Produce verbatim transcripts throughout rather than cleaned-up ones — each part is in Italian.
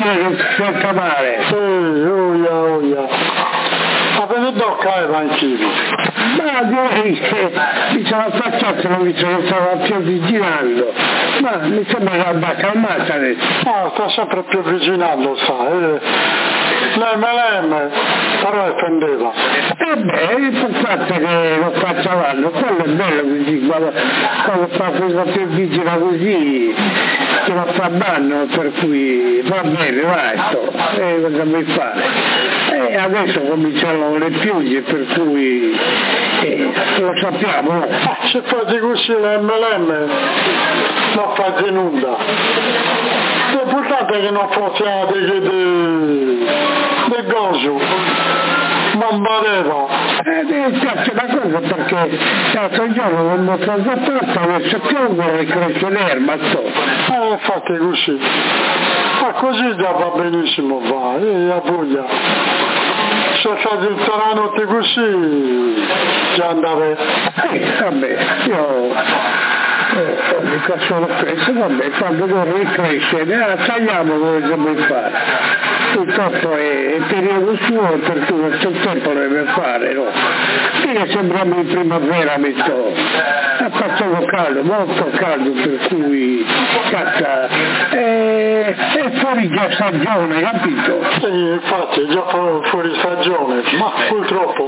che si accavare. Sì, uia, uia. Ma per il docca è vanchino. Ma direi che mi sono affacciato, non mi sono stava più avvicinando. Ma mi sembra che abbia calmata adesso. No, sta sempre più avvicinando, sai. L'emme l'emme, però offendeva. E beh, il fatto che lo facciavano, quello è bello così, quando, quando fa questa più avvicina così, che lo fa danno, per cui va bene, vai, sto, e cosa vuoi fare? E adesso cominciano le piogge, per cui eh, lo sappiamo, no? Ah, se fate così l'emme l'emme, non fate nulla. L'importante è che non facciate che del de gozo, non valeva. Eh, mi piace una cosa perché l'altro giorno quando sono fatto adesso piove e cresce l'erba, sto. Eh, fate così. Ma così già va benissimo, va, e a voglia. Se fate il taranotte così, già andare. Eh, vabbè, io... Eh, mica solo questo, vabbè, quando devo ricrescere, ah, tagliamo cosa vuoi fare. Purtroppo è, è periodo suo, per cui questo tempo lo deve fare, no? Quindi sembriamo in primavera, metto, ha fatto caldo, molto caldo, per cui cazza, è, è fuori già stagione, capito? Sì, infatti è già fuori stagione, ma purtroppo.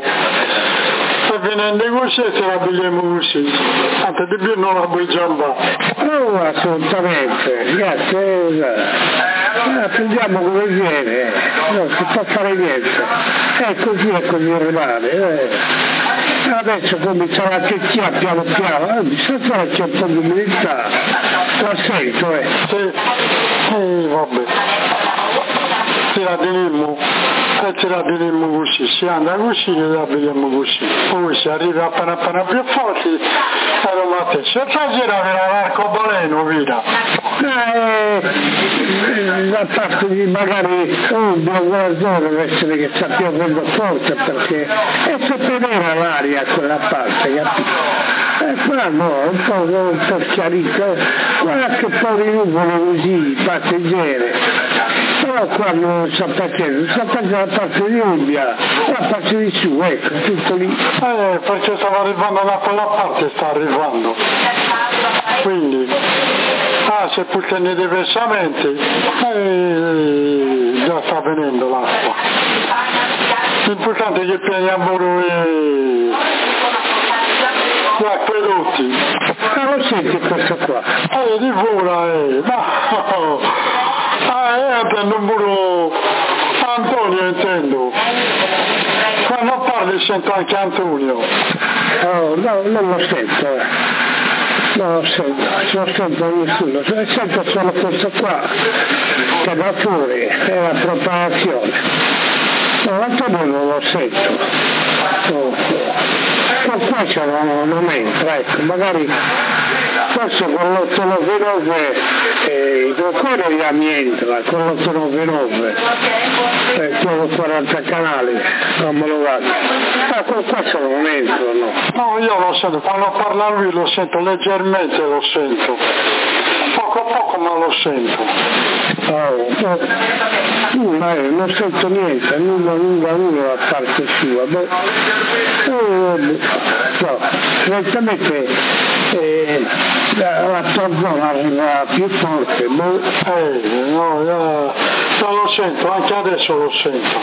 E venendo così se la bigliamo così, anche di più non la vuoi giambare. Oh, assolutamente, grazie, eh, prendiamo come viene, non si può fare niente, è così e così rimane. Eh. Adesso comincia la checchia piano piano, eh, bisogna fare c'è un po' di umidità, la sento, eh. Sì, eh, vabbè, ce la teniamo. E ce la vediamo così, si anda così e la vediamo così. Poi si arriva appena appena più forti e lo mette. Se stasera verrà l'arcobaleno, via. Eh, da parte di magari un buon zona deve essere che sta piovendo forte perché è sottenera l'aria a quella parte, capito? E qua no, un po', un po' schiarito, guarda che po' di nuvole così, passeggere. Però qua non sta facendo, sta facendo la parte di Umbria, la parte di su, ecco, tutto lì. Eh, perché stava arrivando da quella parte, sta arrivando. Quindi, ah, se puttane diversamente, eh, già sta venendo l'acqua. L'importante è che pianiamo e gli acquedotti. Ah, lo senti questo qua? Eh, di vola, eh, no. Ah, eh, intendo pure Antonio, intendo. Quando parli sento anche Antonio. Oh, no, non lo sento, eh. Non lo sento, non sento nessuno. Sento solo questo qua, che da fuori, è la preparazione. No, Antonio non lo sento. Oh, ma qua c'è non, non entra, ecco, magari forse con l'otto nove nove eh, il cuore già mi entra, con l'otto nove nove eh, con quaranta canali, non me lo vado. Ma con questo non entro, no? No, io lo sento, quando parla lui lo sento, leggermente lo sento. Poco a poco ma lo sento. Oh, oh. Ma non sento niente, nulla, nulla, nulla da parte sua. Beh, oh, no, direttamente eh, la, la tua zona arriva più forte, boh. Eh, no, io, io lo sento, anche adesso lo sento.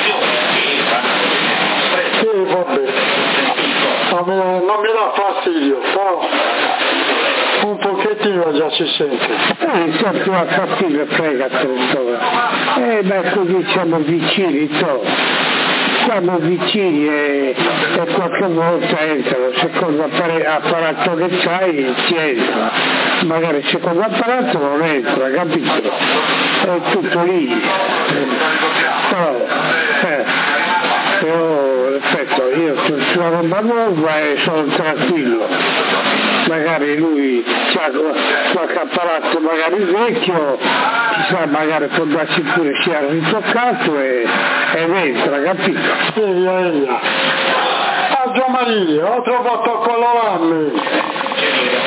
Sì, vabbè, non mi, non mi dà fastidio, però un pochettino già si sente. Eh, sempre la fastidio, fregatene, eh, beh, così siamo vicini, to. Siamo vicini e, e qualche volta entrano, secondo apparato che c'hai ti entra, magari secondo apparato non entra, capito? È tutto lì. Però, eh, io, ripeto, io sono sulla roba nuova e sono tranquillo. Magari lui ha qualche apparato magari vecchio, chissà, magari può darsi pure sia ritoccato e, ed entra, capito? Eia, eia. Ah, Gian Maria, ho trovato quello l'anno.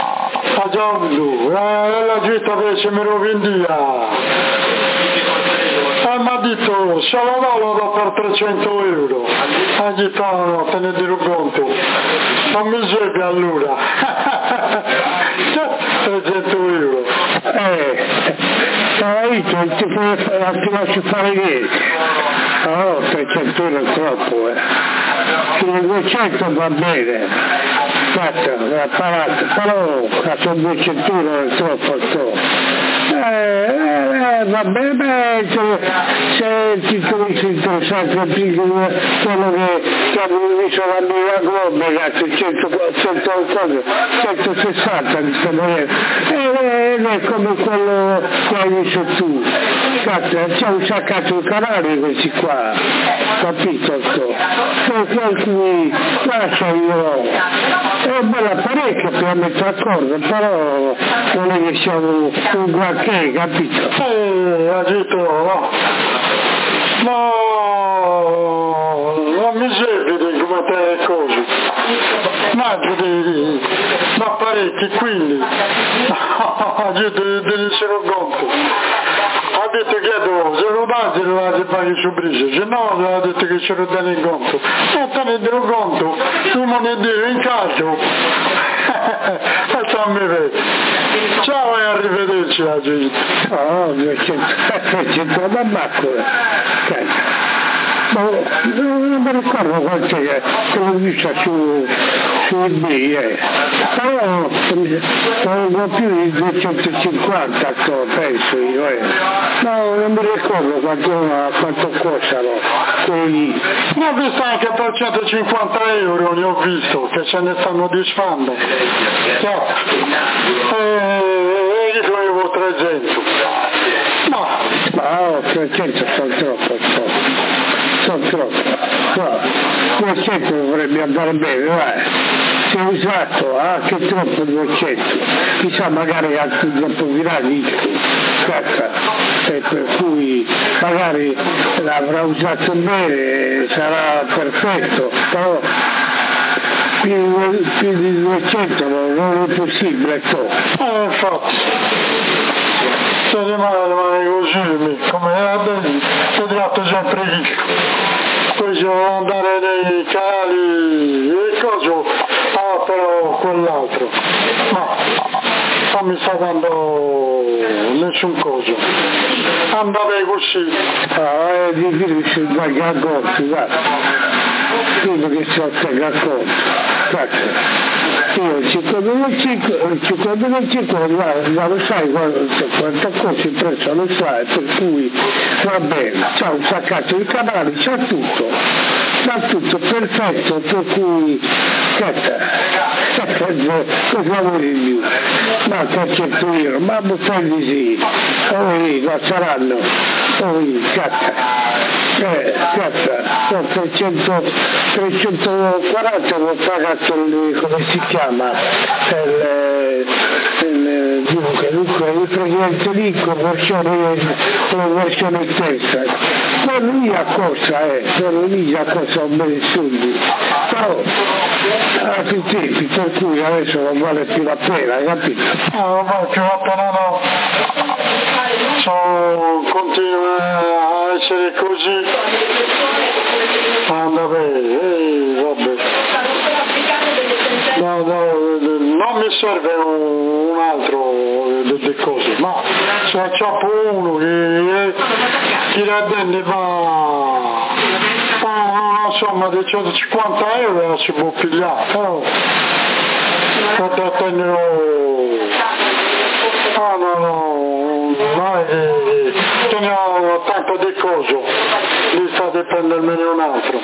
Ah, Gianlu, eh, la gitta invece mi rovindia. E mi ha detto, se lo do lo do per trecento euro. E ha detto, no, no, te ne dirò conto. Non mi serve allora. trecento euro. Eh, poi ti, ti, ti lascio fare niente. No, trecento euro è troppo, eh. Fino a duecento va bene. Fatto, apparato, però a duecento euro è troppo, troppo. Eh, eh, va bene, beh, se ti cominci a interessare quello che, che avevo visto la mia globe, ragazzi, centosessanta di sta maniera, ed è come quello che hai visto tu, cazzo, c'è un saccato di canali questi qua, capito? Per cui lascia io, è un bel apparecchio per mettere d'accordo, però non è che siamo un granché, capito? Eh, ha detto, no, no, non mi serve di come te le cose, mangio dei apparecchi, quindi, ha detto di essere un gonfio. Ha detto che devo, se lo dà, se lo dà di fare su brise, se no ha detto che ce lo dà in conto. E te ne do conto, tu non ne devi in caso. E fammi vedere. Ciao e arrivederci la gente. Oh, duecento da baccola. Ma non mi ricordo quante che l'ho vista su, su eBay, eh. Però non ho più di duecentocinquanta, penso io, eh. No, non mi ricordo quanto, quanto costano quelli. Ne ho visto anche per centocinquanta euro, ne ho visto, che se ne stanno disfando. Certo. E io avevo trecento. No. No, trecento sono troppo, troppo. Sono troppo. No, duecento dovrebbe andare bene, vai. Si è usato anche troppo duecento. Chissà, magari anche dopo virali, cazzo. E per cui magari l'avrà usato bene, sarà perfetto, però più, più di duecento non è possibile. Eh, infatti. Se rimane, rimane così, come era bene, si tratta sempre ricco. Poi ci devo andare nei canali e coso, ah però quell'altro. No, non mi sta dando nessun coso. Andate così. Ah, è difficile da conto, guarda. Credo che sia da conto. Cazzo. Io il cinquantacinque, guarda, lo sai quanto costa il prezzo, lo sai, per cui va bene, c'ha un saccato di canali, c'ha tutto, c'ha tutto perfetto, per cui cosa vuoi di più? Ma trecento euro, ma buttati sì, poi non saranno, poi cazzo. Eh, cazzo, trecento, trecentoquaranta non paga come si chiama il, il, dunque, dunque il presidente Lincoln versione, versione terza, quello lì a cosa è, eh, quello lì a cosa un bel soldi, però a più tempi, per cui adesso non vale più la pena, capito? No, non vale più la pena, no. So, continua a essere così. Anda bene, eh, vabbè. No, no, non mi serve un altro delle cose, ma se c'è uno che tira dentro va, ma insomma di centocinquanta euro si può pigliare, oh. Quando tengo, ah no no, mai che teniamo tanto di cose, lì sta di prendermene un altro.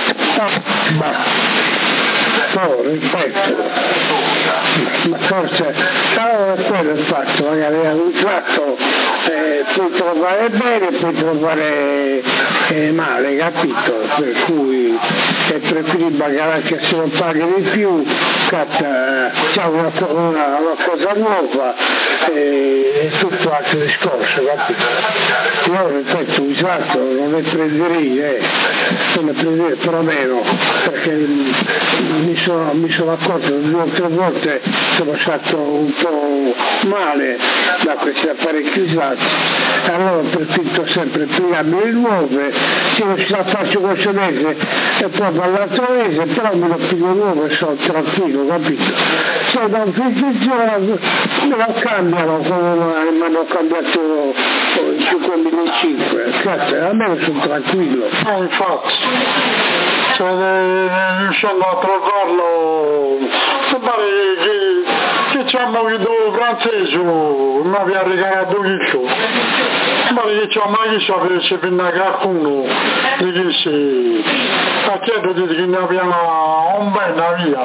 Ma no, ripeto, ma forse no, quello è il fatto, magari è un fatto, eh, puoi trovare bene, puoi trovare eh, male, capito? Per cui è preferibile anche se non paghi di più, cazzo, c'è una, una, una cosa nuova e è tutto altro discorso, capito? Io ripeto, usato non ne prenderei, eh, non ne prenderei perlomeno, perché mi sono, mi sono accorto due o tre volte sono stato un po' male da questi apparecchi usati, allora ho preferito sempre pigliarmi le nuove, se non si la faccio questo mese e poi dall'altro mese, però me lo piglio nuovo e sono tranquillo, capito? Se da un figlio me lo cambiano come mi hanno cambiato il cinquemilacinque, cazzo, a me sono tranquillo. Ah, infatti, cioè, riuscendo a trovarlo, mi pare che, che ci hanno avuto francese, mi aveva regalato questo, mi pare che ci hanno mai visto se venne qualcuno, di che si, a chiedere che ne abbiamo un bene via,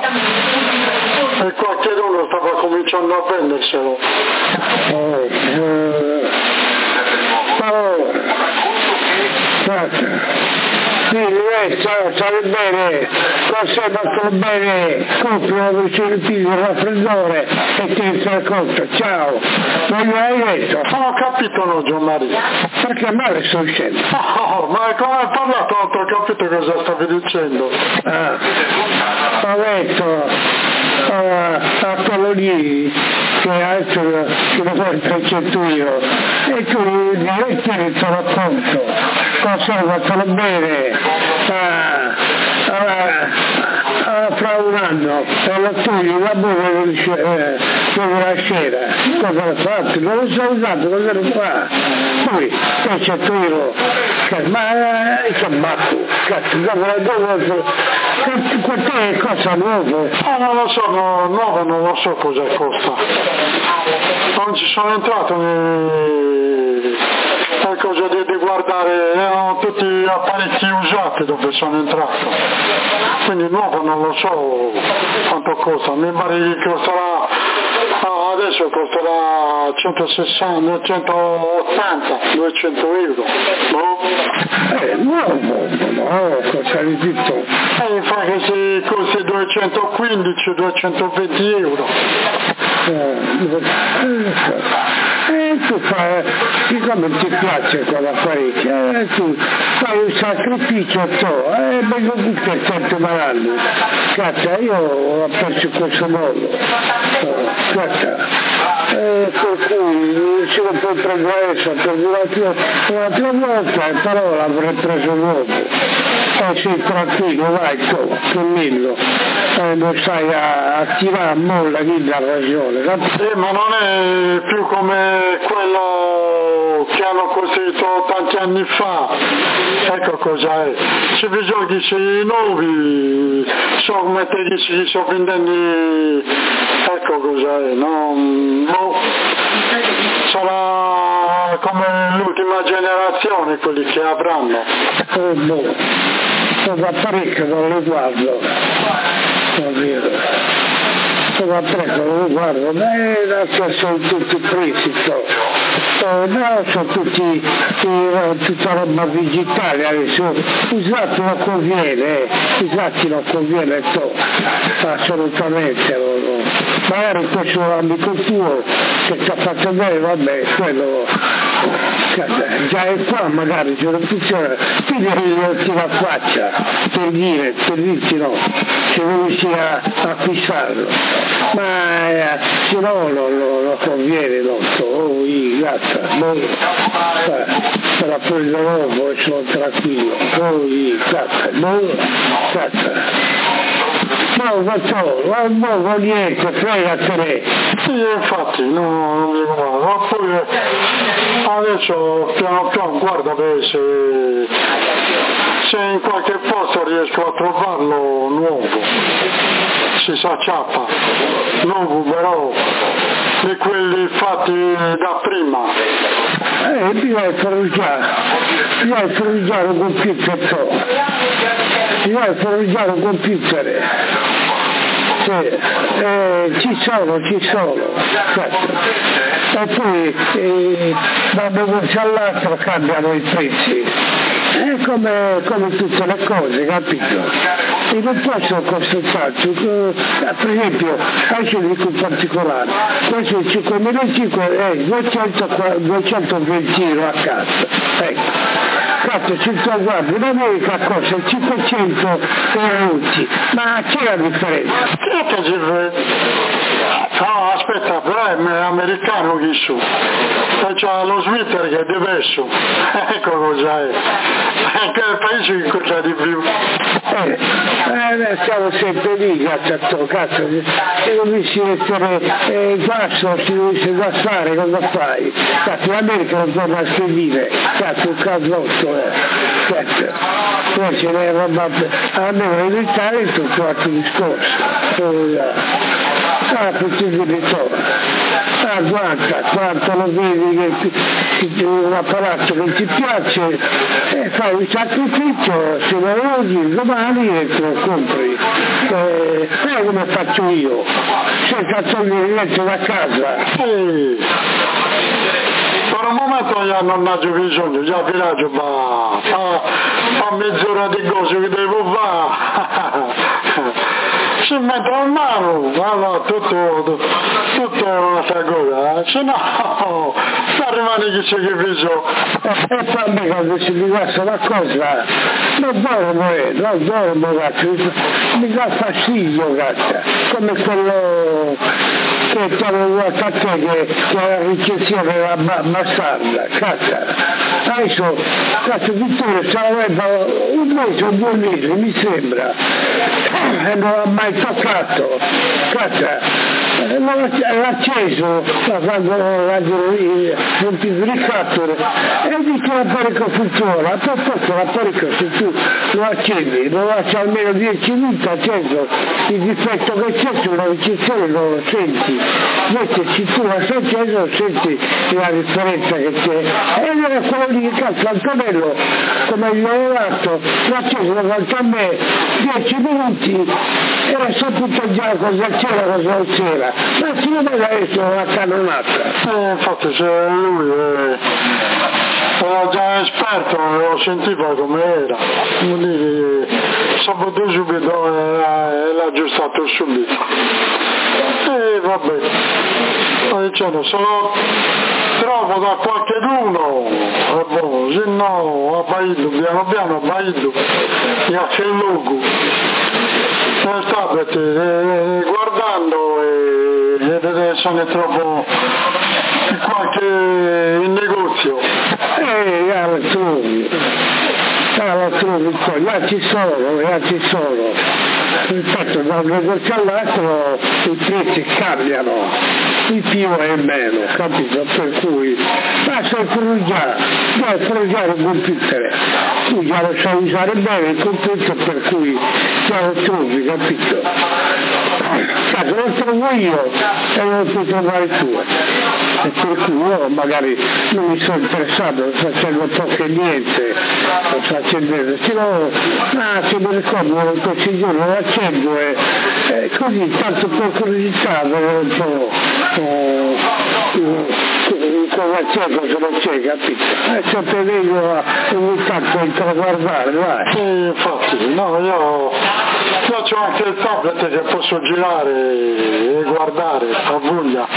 e qualcuno stava cominciando a prenderselo. Oh, eh, oh, guarda. Sì, eh, ciao, stai bene, conservato bene, compro un vicino il raffreddore e ti rendi conto, ciao, non mi hai detto? Non ho capito no, Gianmaria. Perché a me sto dicendo? Oh, ma come hai parlato non ho capito cosa stavi dicendo. Ah, ho detto uh, a quello lì che altro che lo vuoi precetto io e tu gli ti te lo conto, conservatelo bene. Ah, ah, ah, fra un anno e lo togli la buona eh, la sera, cosa l'ha fatto? Non lo so usato, cosa lo fa? Poi poi c'è tu ma eh, che matto, cazzo, dove dove quanto è cosa nuova? Ah, non lo so, no, nuova non lo so cosa costa. Non ci sono entrato nei qualcosa di, di guardare, erano tutti apparecchi usati dove sono entrato, quindi nuovo non lo so quanto costa, mi pare che costerà, ah, adesso costerà centosessanta, centottanta, duecento euro, no? Eh, nuovo, no, cosa di tutto? Eh, fa che se costa duecentoquindici, duecentoventi euro. E tu fai, siccome ti piace quell'apparecchio, eh, tu fai un sacrificio tuo, e vengo qui per cento malanni. Cazzo, io ho perso questo modo, cazzo. Eh, per cui se lo puoi prendere adesso, per un'altra volta, però l'avrei preso nuovo. E sei tranquillo, vai tu, cammino, eh, non stai a, a tirare a molla, chi dà ragione. Sì, ma non è più come quello che hanno costruito tanti anni fa, ecco cos'è. Se vi giochi sui nuovi, so come te dici che sono vendendo, ecco cos'è, no? No. Sarà come l'ultima generazione quelli che avranno. Oh no, sono parecchio, non lo guardo, non vero. Sono parecchio, non lo guardo, beh, adesso sono tutti presi, eh, no, sono tutti, eh, tutta roba digitale adesso, usati non conviene, eh. usati non conviene, to, assolutamente, no, no. Magari questo amico tuo che ti ha fatto bene, vabbè, quello già è qua, magari se non funziona, tu devi dirti la faccia per dire, per dirti no, se volessi a, a fissarlo, ma eh, se no non lo, lo conviene, no, oh, i gatta, no, se la prendo nuovo e sono tranquillo, oh, i gatta, no, gatta. No, faccio, non muovo niente, frega te. Sì, infatti, no, non mi guardo. Ma poi adesso piano piano guarda beh, se, se in qualche posto riesco a trovarlo nuovo, si sa ciappa, nuovo però di quelli fatti da prima. Eh, bisogna forgiare, bisogna forgiare un computer, bisogna forgiare un computer. Sì, eh, ci sono, ci sono, certo. E poi eh, da un momento all'altro cambiano i prezzi, è come, come tutte le cose, capito? E non posso consultarci, per esempio, anche dico in particolare, questo è il cinquemilacinque è duecentoventi euro a casa, ecco. cazzo, ci sono, guardi, in America costa il cinque per cento euro, ma c'è la differenza? Che differenza? No, aspetta, però è americano chi su, e c'ha lo Svizzera che è diverso, ecco cos'è, anche nel paese che costa di più. Eh, eh, siamo sempre lì, cazzo, cazzo, se dovessi essere eh, grasso, se dovessi gassare, cosa fai? Cazzo, l'America non torna a spedire, cazzo, un casotto, eh, cazzo, poi ce n'è roba, almeno in Italia è tutto un altro discorso. Eh, Ah, tutti i ritorno. Ah, guarda, quanto lo vedi che, che, che un apparato che ti piace, eh, fai un sacrificio, se lo vedi domani e te lo compri. Eh, è come faccio io, senza togliere niente da casa. Ehi. Per un momento io non ho bisogno, già villaggio va, fa, fa mezz'ora di cose che devo fare. Si mette a mano, allora tutto, tutto è un'altra cosa, se no, sta rimane chi c'è che viso. E poi quando si mi passa una cosa, non dormo, eh, non dormo, cazzo, mi dà fastidio, cazzo, come quello che ti avevo detto a te che, che la ricezione era bastarda, cazzo. Adesso, cazzo, Vittorio, stava un mese o due mesi, mi sembra, e non ha mai toccato, cazzo. L'ha acceso quando l'ha moltiplicato e dice l'apparecchio funziona, per questo l'apparecchio se tu lo accendi, lo lasci almeno dieci minuti acceso, il difetto che c'è sulla ricezione non lo senti, invece se tu lasci acceso senti la differenza che c'è. Ed era quello lì che cazzo Antonello, come gli ho dato, l'ha acceso davanti a me dieci minuti, era saputo già cosa c'era, cosa non c'era. Ma si vede adesso la cannonata. Eh, infatti se lui è, era già esperto, lo sentiva come era. Quindi saputo subito e l'ha aggiustato subito. E vabbè, sto dicendo, se lo trovo da qualcheduno, è buono, se no abbaito, piano piano abbaito, e a che luogo. Nel tablet, eh, guardando e eh, se ne trovo qualche in negozio. Eh, ya lo trovi, ya lo trovi qua, ya ci sono, ya ci sono. Infatti da un negozio all'altro i prezzi cambiano, il più e meno, capito? Per cui basta frugiare, dai frugiare il computer, tu già lo sai usare bene il computer per cui già lo trovi, capito? Cazzo, lo trovo io e non lo puoi trovare tu. E per cui io magari non mi sono interessato, non sto facendo poco e niente, non sto accendendo, se no, ah, se mi ricordo questi giorni lo accendo e, e così, tanto per curiosità, vedo un po' eh, eh, cosa c'è, cosa non c'è, capito? E sempre vengo ogni tanto a guardare, vai. Sì, infatti, no, io, io ho anche il tablet che posso girare e guardare a voglia.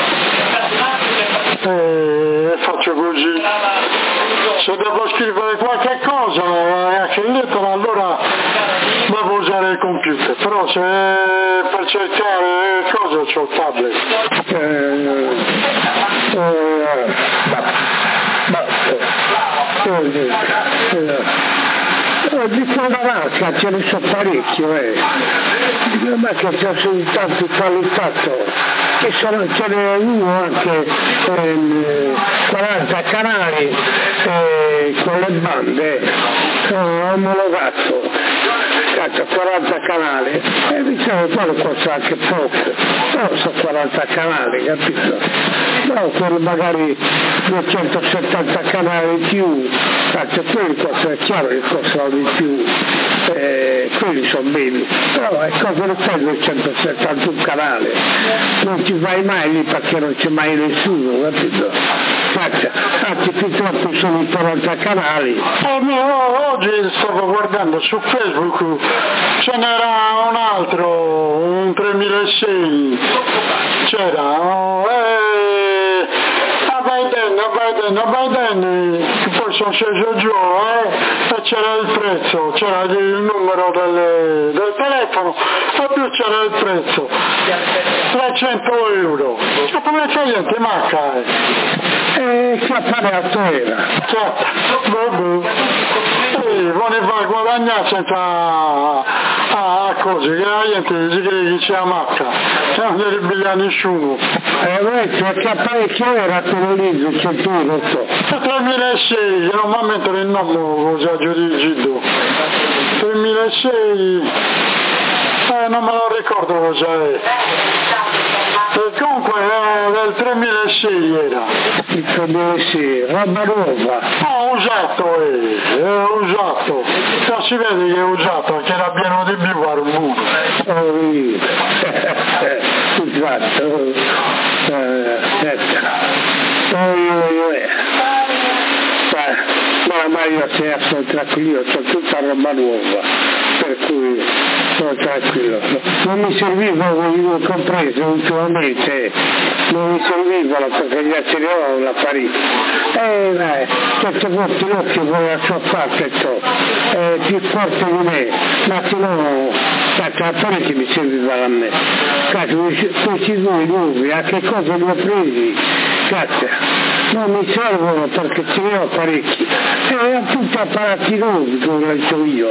E faccio così. Se devo scrivere qualche cosa anche in lettera allora devo usare il computer, però se per cercare cose c'ho il tablet. Eh, eh, ma, ma, di Fondavanza ce ne so parecchio, eh. Ma che ci sono tanti qualitato. Che sono, ce n'è uno anche ehm, quaranta canali eh, con le bande, sono omologato, cazzo, quaranta canali, e diciamo quello costa anche poco, però sono quaranta canali, capito? Però quello magari duecentosettanta canali in più, cazzo, quelli costano, è chiaro che costano di più, eh, quelli sono bene, però è cosa ne fai duecentosettantuno canali? Non ci vai mai lì perché non c'è mai nessuno, capito? Cazzo, anzi purtroppo sono i quaranta canali. Eh, mio, oggi stavo guardando su Facebook, ce n'era un altro, un tremilasei, c'era, oh, eh, a Biden, a Biden da Biden, poi sono sceso giù eh, e c'era il prezzo, c'era il numero del, del telefono e più c'era il prezzo, trecento euro. E come c'è niente manca? E che apparato era? Cioè, vabbè, e vuole far guadagnare senza a, a cose, che la gente si crede che c'è la macca, se non deve bigliare nessuno. E questo che apparecchio era quello lì, che tu non so. tremilasei, che non mi mettere il nome cosa giudicato. tremilasei, eh, non me lo ricordo cosa è. E comunque eh, del tremilasei era. Il tremilasei, roba nuova. Oh, usato è, è usato. Già si vede che è usato, perché era pieno di più a un muro. Oh, io. Esatto. Ma, ma io sono tranquillo, sono tutta roba nuova, per cui sono tranquillo. Non mi servivano, io ho compreso ultimamente, non mi servivano perché gli altri ho l'apparecchio. Eh, dai, certe volte l'occhio vuole la sua parte, è più forte di me, ma se no, cazzo, l'apparecchio mi serviva a me. Cazzo, questi due nuovi, a che cosa li ho presi? Cazzo. Non mi servono perché ce ne ho parecchi. Erano tutti apparati nuovi come l'ho detto io.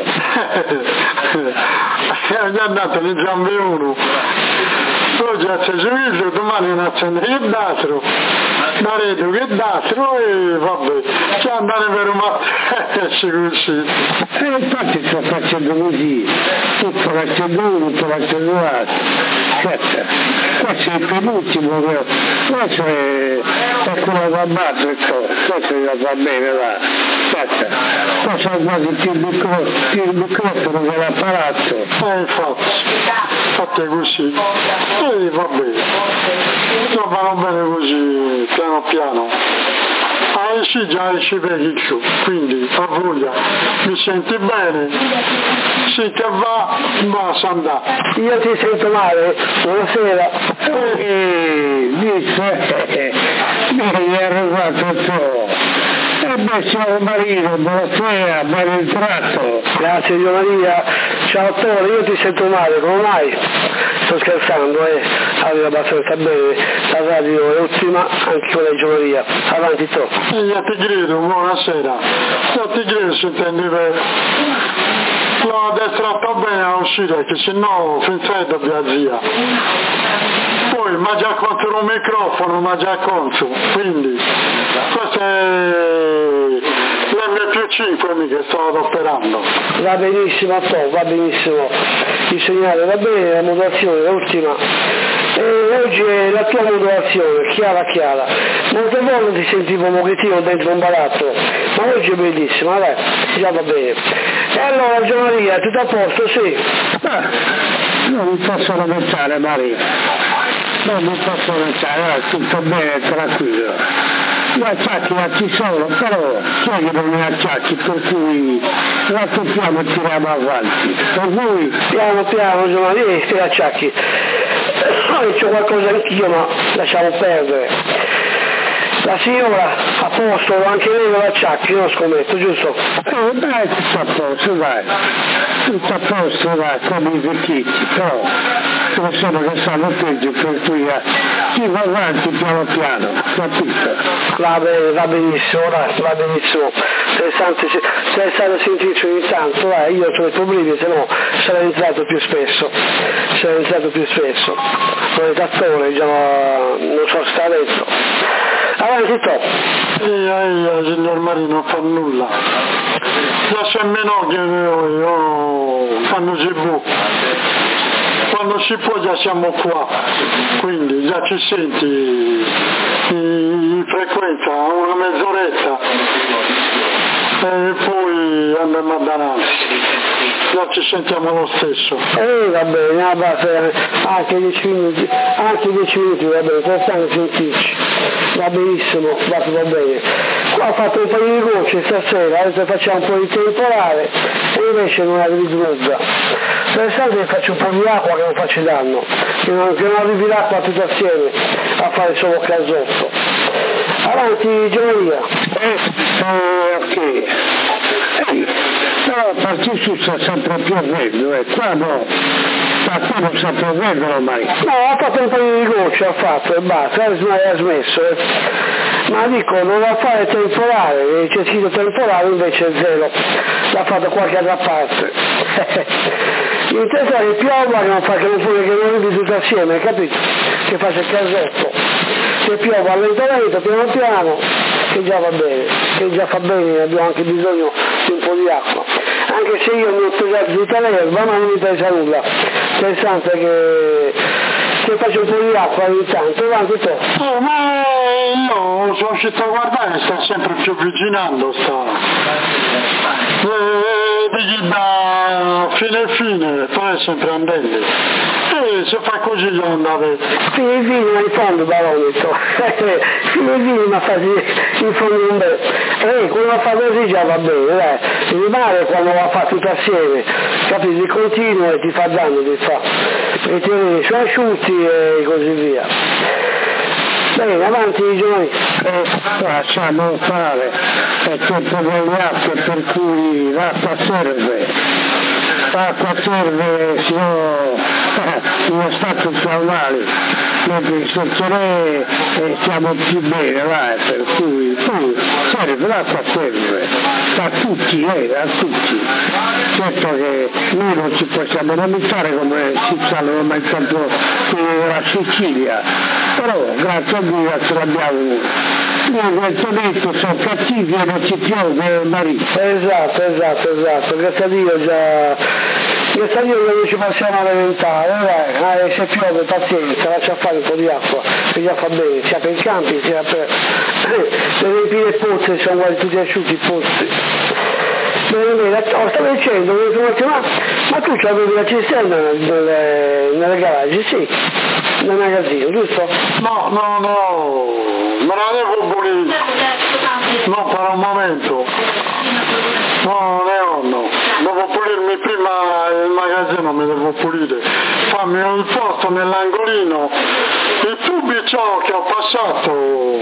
È già andato in zambe uno. Oggi acceso il domani non accende che d'altro. Da redo che d'altro e vabbè. C'è andare per un matto esce così. E infatti sto facendo così. Tutto facendo uno, tutto facendo l'altro. Cazzo. Questo è il penultimo, questo è, è quello da battere, questo va bene, va. Cazzo. Questo è quasi più il microfono dell'apparato. Eh, infatti, fate così. E va bene. Non vanno bene così, piano piano. Ah, esci già, esci vecchio, quindi a voglia, mi senti bene? Sì che va, basta andare. Io ti sento male, buonasera. Eh, visto, eh, mi è arrivato tutto. E beh, ciao Marino, buonasera, ben entrato. Grazie Dio Maria. Ciao Attore, io ti sento male, come mai? Sto scherzando, eh, arriva abbastanza bene, la radio è ottima, anche con la Gio Maria. Avanti to. Io ti credo, buonasera. Io ti credo se intendi bene. L'ho addestrato bene a uscire, che se no finché dobbiamo zia. Poi ma già contro un microfono, ma già contro, quindi questo è l'emme più cinque che sto adoperando. Va benissimo, to, va benissimo. Il segnale va bene, la modulazione è ottima. E oggi è la tua modulazione, chiara chiara. Molte volte ti sentivo un pochettino dentro un baratto, ma oggi è bellissima, dai, già va bene. E allora Gio Maria, tutto a posto, sì? Ah, non mi posso lamentare Maria. Non mi posso lamentare, tutto bene, tranquillo. Gli acciacchi non ci sono, però c'è che non mi acciacchi, per cui la tocchiamo e tiriamo avanti. Per cui piano piano Gio Maria e acciacchi. Poi c'è qualcosa anch'io, ma lasciamo perdere. La signora a posto, anche lei non acciacchi, non scommetto, giusto? Eh, dai, tutto a posto, dai. Tutto a posto, dai, come i vecchietti, però sono che stanno peggio, per cui eh, si va avanti piano piano, capito? Va bene, va benissimo, dai, va benissimo. Interessante, se è stato sentirci ogni tanto, dai, io ho i problemi, se no sarei entrato più spesso, sarei entrato più spesso. Come tattone, già non so sta dentro. Avanti to. Ehi, signor Marino, non fa nulla. Lascia meno che oh, quando si può. Quando si può già siamo qua. Quindi già ci senti in frequenza, una mezz'oretta. E poi andiamo a danarsi. Già ci sentiamo lo stesso. Eh va bene, ah, basta, anche dieci minuti, anche dieci minuti va bene, possiamo sentirci. Va benissimo, va, va bene. Qua ho fatto un paio di gocce stasera, adesso facciamo un po' di temporale e invece non arrivi nulla. Pensate che faccio un po' di acqua che non faccio danno, che non, che non arrivi l'acqua tutto assieme a fare solo casotto. Avanti Giovanni. Eh, eh, ok. Eh, però partì su sta sempre piovendo, e qua no. Ma qua non sta piovendo ormai. No, ha fatto un paio di gocce, ha fatto e basta, ha smesso. Eh. Ma dico, doveva fare temporale, c'è scritto temporale invece zero, l'ha fatto qualche altra parte. In testa che piova che non fa che non fuori che non arrivi tutto assieme, capito? Che faccia il casetto. Se piova lentamente, piano piano, che già va bene, che già fa bene, abbiamo anche bisogno di un po' di acqua. Anche se io mi ho preso tutta l'erba, ma non mi pesa nulla. Pensate che, che faccio un po' di acqua ogni tanto, avanti to. Oh, ma io sono uscito a guardare, sta sempre più avvicinando, sta. E digli da fine fine, poi è sempre andando. E se fa così io andavo. Fine fine, ma in fondo baronetto. Fine fine, ma fa in fondo un bel. E quando fa così già va bene, dai. Mi pare quando va fa tutto assieme, capito? Continua e ti fa danno, ti fa. E ti vedi, sono asciutti e così via. Bene, avanti i giovani. Eh, lasciamo fare, è tempo delle acque per cui l'acqua serve, l'acqua serve sino allo stato normale, mentre senza lei eh, stiamo più bene, vai, per cui, cui serve, l'acqua serve, a tutti, eh, a tutti. Certo che noi non ci possiamo lamentare come si stanno lamentando la Sicilia, però grazie a Dio ce l'abbiamo. Noi eventualmente sono cattivi e non ci piove marito. Esatto, esatto, esatto, grazie a Dio già, grazie a Dio non ci possiamo lamentare, dai, eh, se piove pazienza, lascia fare un po' di acqua, che già fa bene, sia per i campi, sia per le riempire le pozze, sono quasi tutti asciutti i pozzi. Bene, bene, oh, stavo dicendo, ma, ma tu c'avevi la cisterna nelle, nelle garage, sì, nel magazzino, giusto? No, no, no, me la devo pulire. No, per un momento. No, ne ho, no. Devo pulirmi prima il magazzino, mi devo pulire. Fammi un posto nell'angolino. I tubi ciò che ho passato.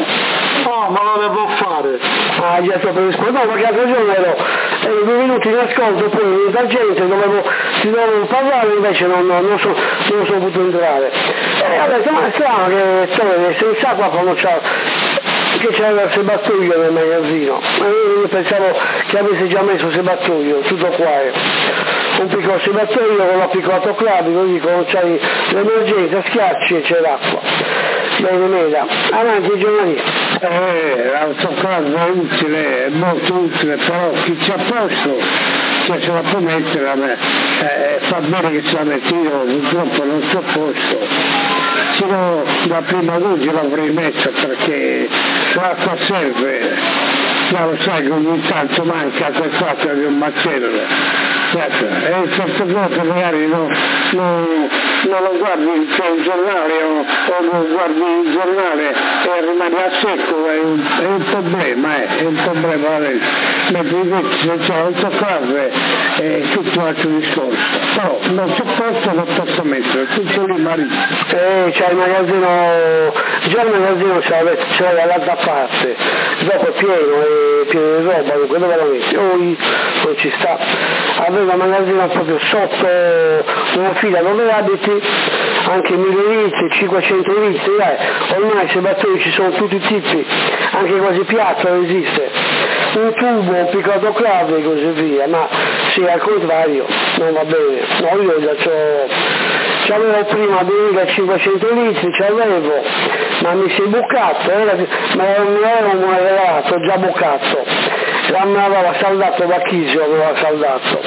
Oh, me lo devo fare. Ah, già sto per rispondere. No, perché l'altro giorno ero eh, due minuti in ascolto, poi da gente dovevo, ti dovevo parlare, invece non, non, non, so, non sono potuto entrare. E ho detto, ma è strano che storia, senza acqua quando c'ha che c'era il serbatoio nel magazzino, ma io pensavo che avesse già messo il serbatoio, tutto qua è. Un piccolo serbatoio con l'appicolato clavico, così quando c'hai l'emergenza schiacci e c'è l'acqua. Bene, meda. Avanti giovani. Eh, l'autoclave è utile, è molto utile, però chi c'è a posto, se se la può mettere a me, eh, fa bene che se la metti, io purtroppo non c'ho posto. Se no la prima luce l'avrei messa perché l'acqua serve, ma lo sai che ogni tanto manca per fatto di un macello. Certo, e certe volte magari non, non, non lo guardi il giornale o, o non guardi il giornale e rimani a secco, è un, è un problema, eh, è un problema veramente. Mentre invece se c'è l'autoclave è tutto un altro discorso. Però non c'è posto, non posso mettere, tutto lì marito. Eh, c'è il magazzino, già il magazzino c'è dall'altra parte, dopo è pieno, è pieno di roba, dunque dove la metti? Oh, non ci sta. Aveva il magazzino proprio sotto una fila dove abiti, anche mille litri, cinquecento litri, dai. Ormai i serbatoio ci sono tutti i tipi, anche quasi piatto esiste, un tubo, un piccolo clave e così via, ma sì, al contrario, non va bene. No, io già c'ho, c'avevo prima duemilacinquecento litri, c'avevo, ma mi si è bucato, era, ma non era un regalato, già bucato. Mi aveva saldato da Chisio, aveva saldato.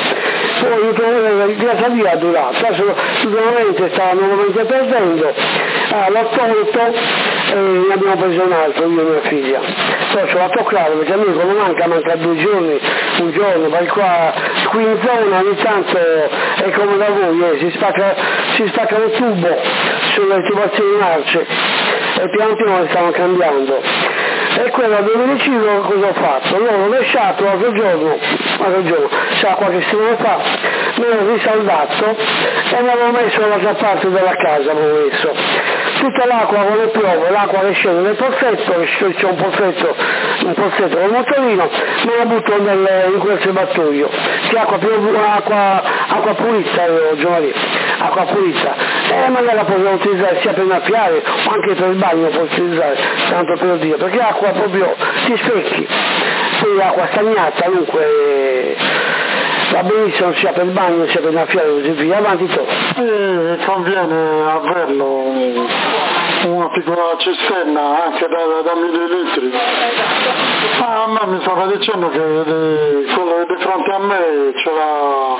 Poi grazie a Dio ha durato, adesso sicuramente stava nuovamente perdendo, ah, l'ho tolto e ne abbiamo preso un altro, io e mia figlia. Poi ce l'ho toccato perché a me non manca, manca due giorni, un giorno, poi qua, qui in zona ogni tanto è come da voi, eh, si, spacca, si spacca un tubo sulle tubazioni marce e piano piano le stanno cambiando. E quello del domicilio cosa ho fatto? Io l'ho lasciato l'altro giorno, l'altro giorno, sa qualche settimana fa, me l'ho risaldato e l'avevo messo dall'altra parte della casa, avevo messo. tutta l'acqua quando piove, l'acqua che scende nel pozzetto, c'è un pozzetto, un pozzetto con il motorino, me la butto nel, in quel serbatoio, che è acqua, acqua, acqua pulita, io, Giovanni, acqua pulita, e magari la posso utilizzare sia per innaffiare o anche per il bagno, posso utilizzare, tanto per dire, perché acqua proprio ti specchi, poi acqua stagnata, dunque va benissimo sia per il bagno sia per innaffiare così via, avanti tu. E conviene averlo una piccola cisterna anche da, da mille litri. Ah, a me mi stava dicendo che di, quello di fronte a me c'era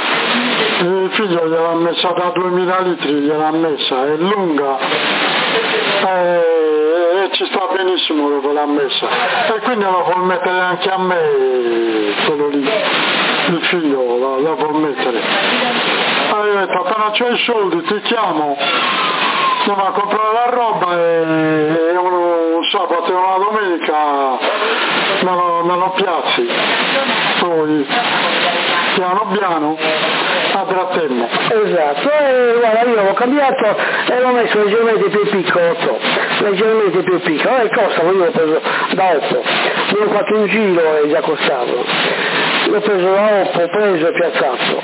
il figlio, gliel'ha messa da duemila litri, gliel'ha messa, è lunga e, e ci sta benissimo dove l'ha messa e quindi lo può mettere anche a me quello lì, il figlio la, la può mettere. Ha detto appena c'ho i soldi ti chiamo, andiamo a comprare la roba e, e un, un sabato e una domenica me lo, me lo piazzi, poi piano piano a trattenere. Esatto, e guarda io l'ho cambiato e l'ho messo leggermente più piccolo, leggermente più piccolo, e costavo, io l'ho preso da otto, mi ho fatto un giro e già costavo, l'ho preso da otto, preso e piazzato,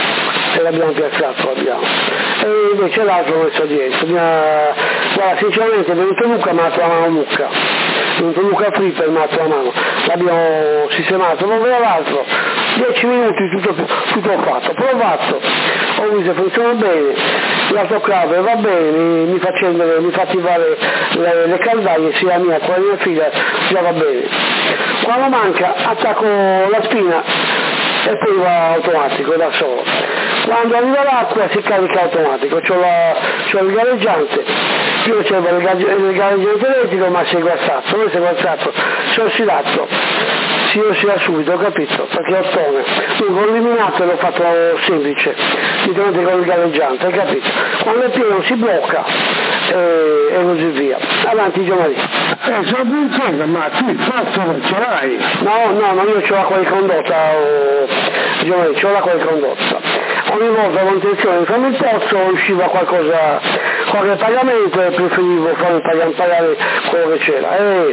e l'abbiamo piazzato, l'abbiamo, e invece l'altro l'ho messo dietro, mi ha... guarda sinceramente è venuto Luca, mi ha dato la mano mucca, è venuto Luca Fritta e mi ha dato la mano, l'abbiamo sistemato, non vedo l'altro, dieci minuti tutto, tutto fatto, provato, ho visto funziona bene, l'autoclave va bene, mi, mi fa accendere, mi fa attivare le, le caldaie sia mia che la mia figlia, già va bene. Quando manca attacco la spina e poi va automatico da solo. Quando arriva l'acqua si carica automatico, c'ho, la, c'ho il galleggiante, io c'ho il galleggiante elettrico ma seguo il sazzo, non seguo il sazzo, c'ho oscillato, si oscilla subito, ho capito, perché è ottone, quindi ho eliminato e l'ho fatto semplice, direttamente con il galleggiante, hai capito? Quando è pieno si blocca e, e così via. Avanti Giovanni. Eh, sono contento, ma tu il pozzo non ce l'hai? No, no, ma io ho l'acqua di condotta, oh, Giovanni, ho l'acqua di condotta. Ogni volta con intenzione di farmi il pozzo usciva qualcosa, qualche pagamento e preferivo farmi pagare, pagare quello che c'era. E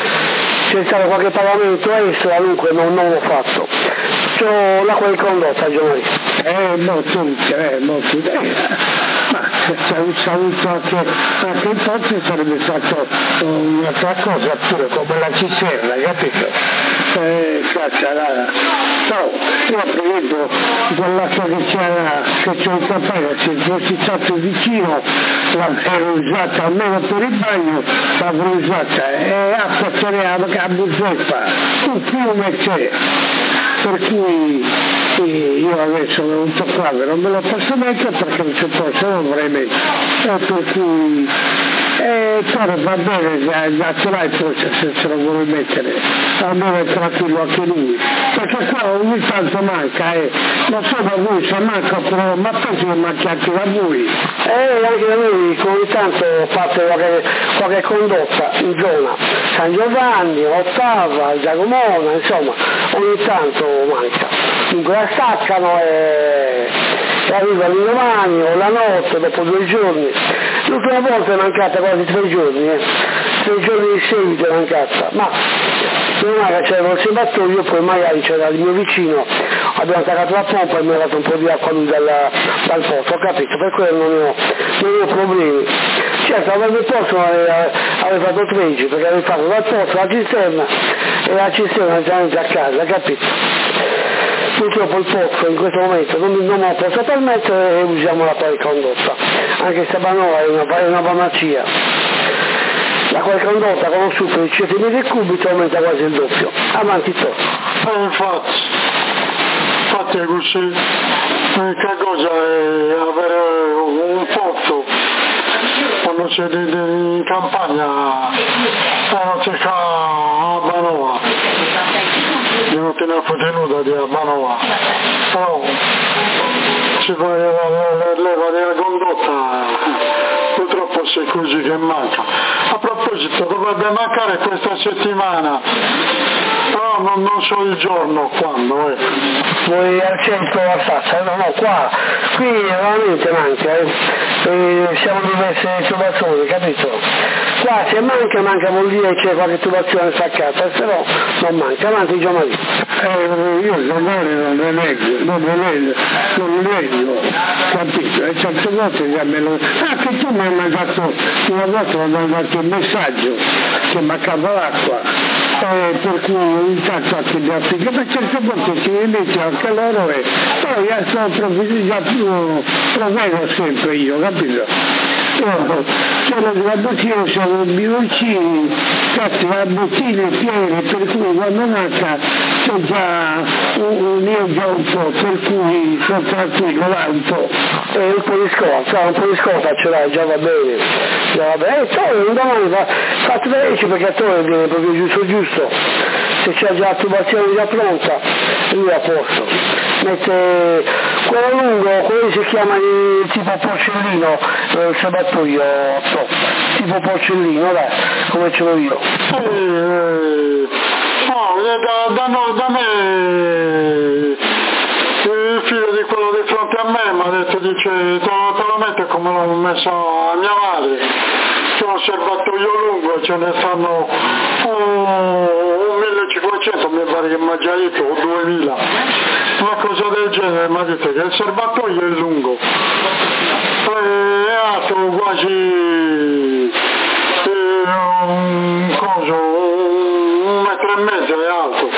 c'è stato qualche pagamento extra, dunque non, non l'ho fatto. C'ho l'acqua di condotta, Giovanni. Eh, molto utile, eh, molto utile. Ma se saluto anche, anche il pozzo sarebbe stato un'altra cosa pure come la cisterna, capito? Eh, cazzo, la... no, io credo quell'acqua che c'era, che c'è in campagna, se fossi stato vicino l'avrei usata almeno per il bagno, l'avrei usata, e acqua cereale a buzzeppa, un fiume c'è, per cui io adesso ho un toccato, non me lo posso mettere perché non ci posso, non vorrei mettere, e per cui eh, però va bene, già, già ce l'hai forse se ce lo vuoi mettere, almeno è tranquillo anche lui, perché qua ogni tanto manca, eh. non so da voi se manca, però, ma penso che manca anche da voi. Eh, anche da noi ogni tanto fate qualche, qualche condotta in zona, San Giovanni, Ottava, Giacomona, insomma, ogni tanto manca. Dunque la staccano e, e arrivano l'indomani o la notte, dopo due giorni. L'ultima volta è mancata quasi tre giorni, eh. tre giorni di seguito è mancata, ma non è che c'era il serbatoio, poi magari c'era il mio vicino, abbiamo attaccato la pompa e mi ha dato un po' di acqua lui dalla, dal pozzo, ho capito, per quello non ho, non ho problemi. Certo, avrebbe posto aver fatto tredici, perché avevo fatto dal pozzo la cisterna e la cisterna già a casa, capito? Purtroppo il pozzo in questo momento non, non me lo posso permettere e usiamo l'acqua di condotta, anche se Banova è una, è una panacea. L'acqua di condotta con un succo di sette metri cubi aumenta quasi il doppio. Avanti to. Eh, infatti, infatti è così. L'unica cosa è avere un pozzo quando c'è di, di, in campagna e non si fa a Banova. Io non te ne ho tenuta di Banova, però ci fa la leva della condotta, purtroppo c'è così che manca. A proposito, dovrebbe mancare questa settimana, però non non, non so il giorno quando, eh. Voi al centro a Sassa, no, no, qua, qui veramente manca, eh. E siamo diverse tubazioni, capito? Qua se manca, manca vuol dire che c'è qualche tubazione staccata, se no non manca, avanti Giovanni. Eh, io il dolore non lo leggo, non lo leggo, non lo leggo, capito? E certe volte già me lo... Ah, che tu mi hai mandato, una volta mi hai mandato un messaggio che mancava l'acqua, eh, per cui ogni tanto anche gli altri, ma certe volte ci inizio anche loro e poi io sono proprio già più, provvedo sempre io, capito? Sono della bottiglia, sono biloncini, cazzo, la bottiglia è piena, per cui quando manca c'è già un, un io già un po', per cui sono tranquillo, là un po'. E un po' di scorta, un po' di scorta ce l'hai, già va bene, già va bene. E poi un domani fa, fate vedere perché a Torre viene proprio giusto giusto, se c'è già la tubazione già pronta, lui a posto. Mette quello lungo, quello si chiama di, tipo porcellino, il serbatoio, so, tipo porcellino, dai, come ce l'ho io. Eh, no, da, da, no, da me il figlio di quello di fronte a me mi ha detto, dice, te lo, te lo mette come l'ho messo a mia madre, c'è un serbatoio lungo, ce ne stanno un millecinquecento, mi pare che mi ha già detto, o duemila, una cosa del genere, mi ha detto che il serbatoio è lungo, è alto quasi eh, un coso, un metro e mezzo è alto,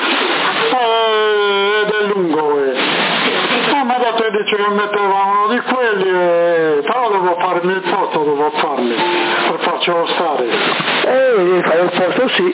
eh, ed è lungo, eh. Eh, mi ha detto che dice che metteva uno di quelli, eh, però devo farmi il posto, devo farmi, per farcelo stare. Eh, devi fare il posto sì,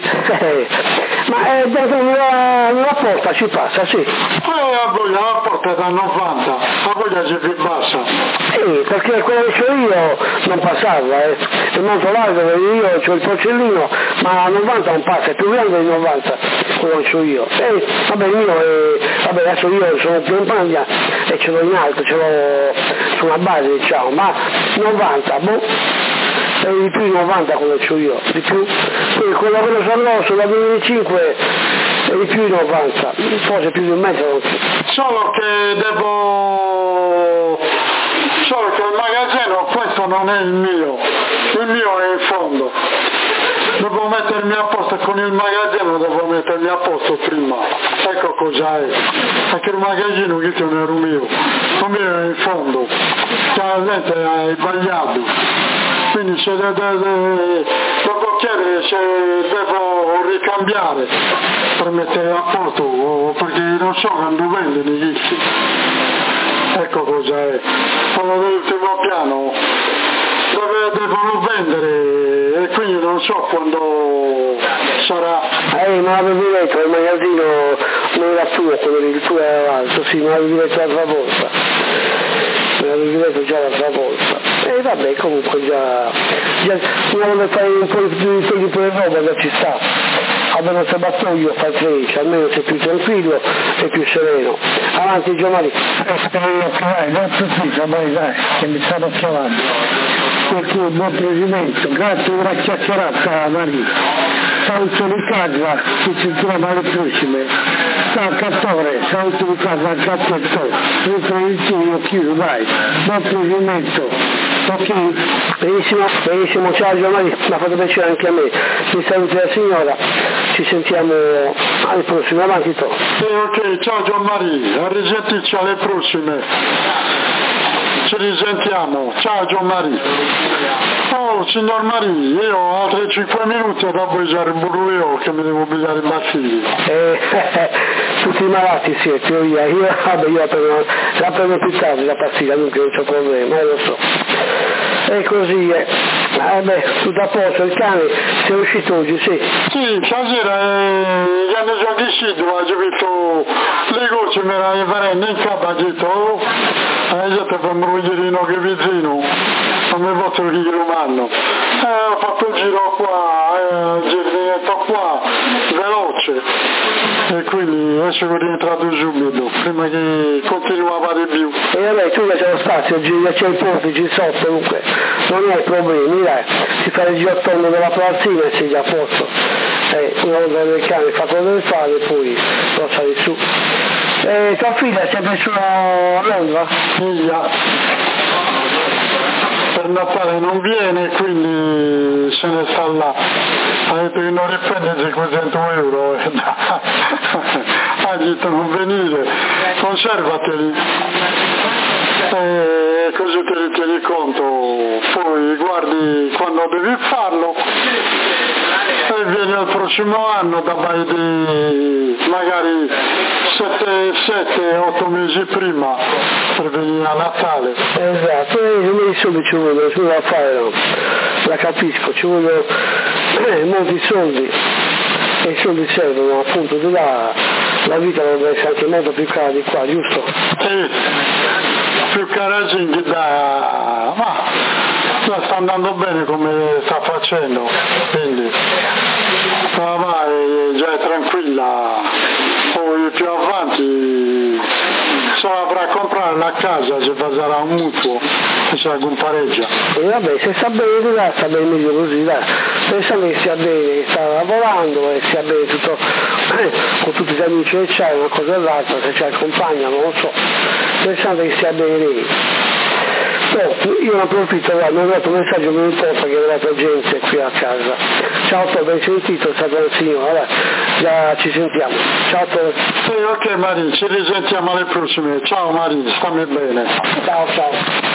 ma eh, la, la porta ci passa, sì. Eh, a voglia, la porta è da novanta, a voglia si più bassa. Sì, perché quello che ho io non passava, eh. È molto largo, io ho il porcellino, ma a novanta non passa, è più grande di novanta, quello che ho io. Eh, vabbè, io, eh, vabbè, adesso io sono più in paglia e ce l'ho in alto, ce l'ho su una base, diciamo, ma novanta, boh. È di più di novanta quello che ho io, di più. Quindi quello che sono grosso da duemilacinque è di più di novanta, forse più di un metro. Solo che devo... solo che il magazzino questo non è il mio, il mio è in fondo. Devo mettermi a posto con il magazzino, devo mettermi a posto prima. Ecco cosa è. Perché il magazzino che non era mio, il mio è in fondo, chiaramente è sbagliato. Quindi se de, de, de, devo chiedere se devo ricambiare per mettere a posto, perché non so quando vendono i dischi. Ecco cosa è. Quello dell'ultimo piano dove devono vendere e quindi non so quando sarà. Eh, ma avevi detto il magazzino non era tuo, quello il tuo era alto, sì, ma avevi detto l'altra volta. Me l'avevi detto già l'altra volta. E vabbè, comunque già, già una volta fai un po' di togli per roba già ci sta. Almeno il serbatoio fa tredici, almeno sei più tranquillo e più sereno. Avanti Giovanni. Io che vai, non tutti, vai, dai, che mi stanno chiamando. Per cui buon proseguimento, grazie per la chiacchierata Maria. Saluto di casa, ci sentiamo alle prossime. Ciao Cattore, saluto di casa anche a te. Entro in io chiudo, vai. Buon proseguimento. Ok, benissimo, benissimo, ciao Giovanni, mi ha fatto piacere anche a me. Mi saluti la signora, ci sentiamo alle prossime, avanti tu. Sì, ok, ciao Gianmaria, a risentirci alle prossime. Ci risentiamo, ciao Gianmaria. Oh signor Maria, io ho altri cinque minuti e dopo bisogna rimburro che mi devo pigliare i bacini. Eh, tutti i malati siete, io, io, vabbè, io la prendo, la prendo più tardi la pastiglia, dunque non c'è problema, eh, lo so. E così è. Eh beh, tutto a posto, il cane sei uscito oggi, sì. Sì, stasera eh, gli hanno già deciso, ho visto le gocce, mi erano venendo in capo, ho detto, eh, io ti fanno un girino che vicino, non mi posso dire umano. Eh, ho fatto il giro qua, eh, il girinetto qua, veloce, e quindi adesso sono rientrato subito, prima che continuava di più. E vabbè, tu che c'è lo spazio, c'è il ponte, ci sotto, comunque, non hai problemi, dai, si fa il girotondo della plazzina e sei già a posto. eh, una volta che il cane fa quello che deve fare e poi lo sale su. E tua figlia si è messo a Londra? Figlia per Natale non viene, quindi se ne sta là. Ha detto che non riprende cinquecento euro, ha detto non venire, conservateli, e così te li tieni conto, poi guardi quando devi farlo e vieni al prossimo anno da di magari sette otto mesi prima per venire a Natale. Esatto, e i soldi ci vogliono, ci vogliono fare, no? La capisco, ci vogliono eh, molti soldi e i soldi servono appunto di là, la vita dovrebbe essere anche molto più cara di qua, giusto? Sì, più cara di da, ma la sta andando bene come sta facendo, quindi ma vai, già è tranquilla, poi più avanti se avrà a comprare la casa, se farà un mutuo e se alcun pareggia. E vabbè, se sta bene di là, sta bene meglio così, dai. Pensando che stia bene, che sta lavorando e stia bene tutto, eh, con tutti gli amici che c'hai, una cosa e l'altra, se c'è il compagno, non lo so. Pensando che stia bene lei. No, io ne approfitto, guarda, mi ha dato un messaggio, non importa che è arrivata gente qui a casa. Ciao, ti ben sentito, è stato un signore, vabbè, già ci sentiamo. Ciao, Tore. Sì, ok Maria, ci risentiamo alle prossime. Ciao Maria, stammi bene. Ciao, ciao.